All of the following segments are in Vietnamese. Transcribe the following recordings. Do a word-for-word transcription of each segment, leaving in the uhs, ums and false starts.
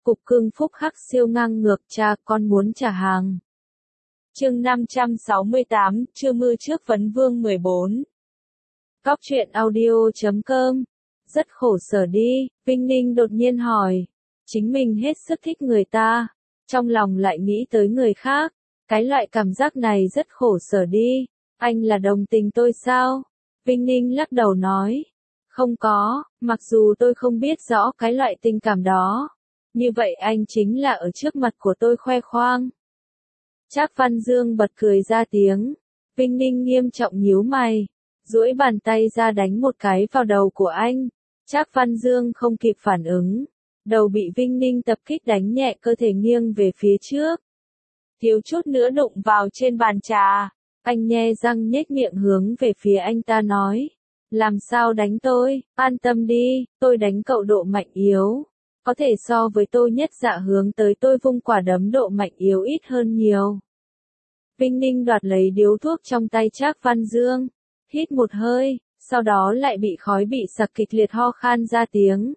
Cục cưng phúc hắc siêu ngang ngược, cha con muốn trả hàng. Chương năm trăm sáu mươi tám, trưa mưa trước vấn vương mười bốn. Góc truyện audio chấm com. Rất khổ sở đi, Vinh Ninh đột nhiên hỏi. Chính mình hết sức thích người ta, trong lòng lại nghĩ tới người khác. Cái loại cảm giác này rất khổ sở đi. Anh là đồng tình tôi sao? Vinh Ninh lắc đầu nói. Không có, mặc dù tôi không biết rõ cái loại tình cảm đó. Như vậy anh chính là ở trước mặt của tôi khoe khoang. Trác Văn Dương bật cười ra tiếng. Vinh Ninh nghiêm trọng nhíu mày, duỗi bàn tay ra đánh một cái vào đầu của anh. Trác Văn Dương không kịp phản ứng, đầu bị Vinh Ninh tập kích đánh nhẹ, cơ thể nghiêng về phía trước, thiếu chút nữa đụng vào trên bàn trà. Anh nhe răng nhếch miệng hướng về phía anh ta nói. Làm sao đánh tôi, an tâm đi, tôi đánh cậu độ mạnh yếu. Có thể so với tôi nhất dạ hướng tới tôi vung quả đấm độ mạnh yếu ít hơn nhiều. Vinh Ninh đoạt lấy điếu thuốc trong tay Trác Văn Dương, hít một hơi, sau đó lại bị khói bị sặc kịch liệt ho khan ra tiếng.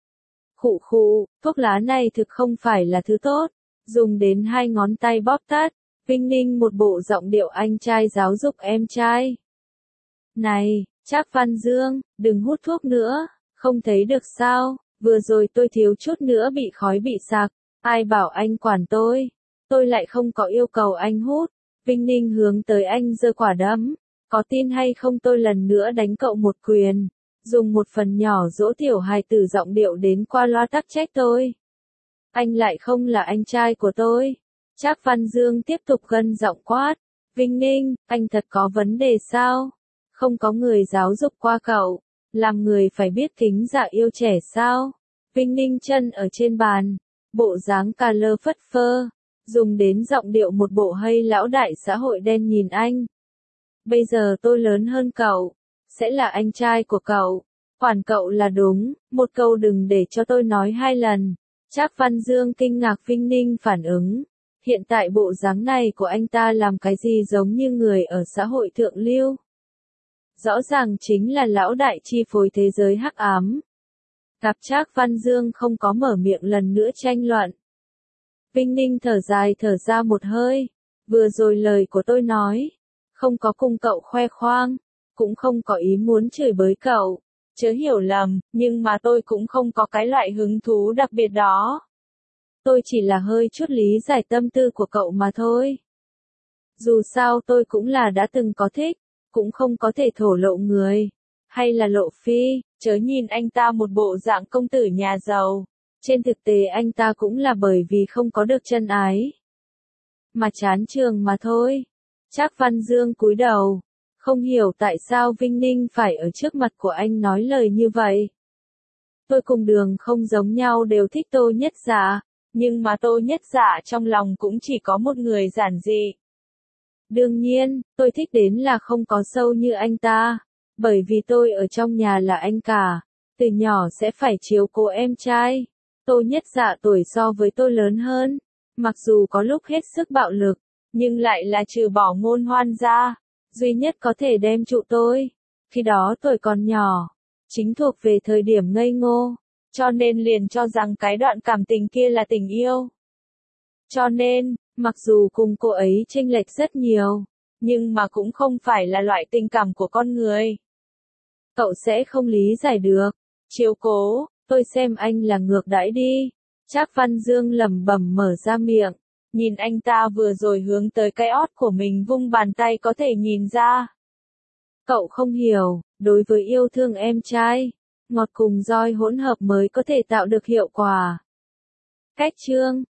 Khụ khụ, thuốc lá này thực không phải là thứ tốt, dùng đến hai ngón tay bóp tắt. Vinh Ninh một bộ giọng điệu anh trai giáo dục em trai. Này, Trác Văn Dương, đừng hút thuốc nữa, không thấy được sao, vừa rồi tôi thiếu chút nữa bị khói bị sặc, ai bảo anh quản tôi, tôi lại không có yêu cầu anh hút. Vinh Ninh hướng tới anh giơ quả đấm, có tin hay không tôi lần nữa đánh cậu một quyền, dùng một phần nhỏ dỗ tiểu hài tử giọng điệu đến qua loa tắc trách tôi. Anh lại không là anh trai của tôi. Trác Văn Dương tiếp tục gân giọng quát. Vinh Ninh, anh thật có vấn đề sao? Không có người giáo dục qua cậu, làm người phải biết kính dạ yêu trẻ sao? Vinh Ninh chân ở trên bàn, bộ dáng cà lơ phất phơ, dùng đến giọng điệu một bộ hay lão đại xã hội đen nhìn anh. Bây giờ tôi lớn hơn cậu, sẽ là anh trai của cậu, quản cậu là đúng, một câu đừng để cho tôi nói hai lần. Trác Văn Dương kinh ngạc Vinh Ninh phản ứng. Hiện tại bộ dáng này của anh ta làm cái gì giống như người ở xã hội thượng lưu. Rõ ràng chính là lão đại chi phối thế giới hắc ám. Gặp Trác Văn Dương không có mở miệng lần nữa tranh luận. Vinh Ninh thở dài thở ra một hơi. Vừa rồi lời của tôi nói, không có cùng cậu khoe khoang, cũng không có ý muốn chửi bới cậu. Chớ hiểu lầm, nhưng mà tôi cũng không có cái loại hứng thú đặc biệt đó. Tôi chỉ là hơi chút lý giải tâm tư của cậu mà thôi. Dù sao tôi cũng là đã từng có thích, cũng không có thể thổ lộ người, hay là lộ phi, chớ nhìn anh ta một bộ dạng công tử nhà giàu. Trên thực tế anh ta cũng là bởi vì không có được chân ái, mà chán trường mà thôi. Trác Văn Dương cúi đầu, không hiểu tại sao Vinh Ninh phải ở trước mặt của anh nói lời như vậy. Tôi cùng Đường không giống nhau đều thích Tô Nhất Dạ, nhưng mà Tô Nhất Dạ trong lòng cũng chỉ có một người giản dị. Đương nhiên, tôi thích đến là không có sâu như anh ta, bởi vì tôi ở trong nhà là anh cả, từ nhỏ sẽ phải chiếu cố em trai. Tô Nhất Dạ tuổi so với tôi lớn hơn, mặc dù có lúc hết sức bạo lực, nhưng lại là trừ bỏ Ngôn Hoan ra, duy nhất có thể đem trụ tôi. Khi đó tôi còn nhỏ, chính thuộc về thời điểm ngây ngô, cho nên liền cho rằng cái đoạn cảm tình kia là tình yêu. Cho nên, mặc dù cùng cô ấy chênh lệch rất nhiều, nhưng mà cũng không phải là loại tình cảm của con người. Cậu sẽ không lý giải được. Chiếu cố, tôi xem anh là ngược đãi đi. Trác Văn Dương lẩm bẩm mở ra miệng, nhìn anh ta vừa rồi hướng tới cái ót của mình vung bàn tay có thể nhìn ra. Cậu không hiểu, đối với yêu thương em trai, ngọt cùng roi hỗn hợp mới có thể tạo được hiệu quả. Cách chương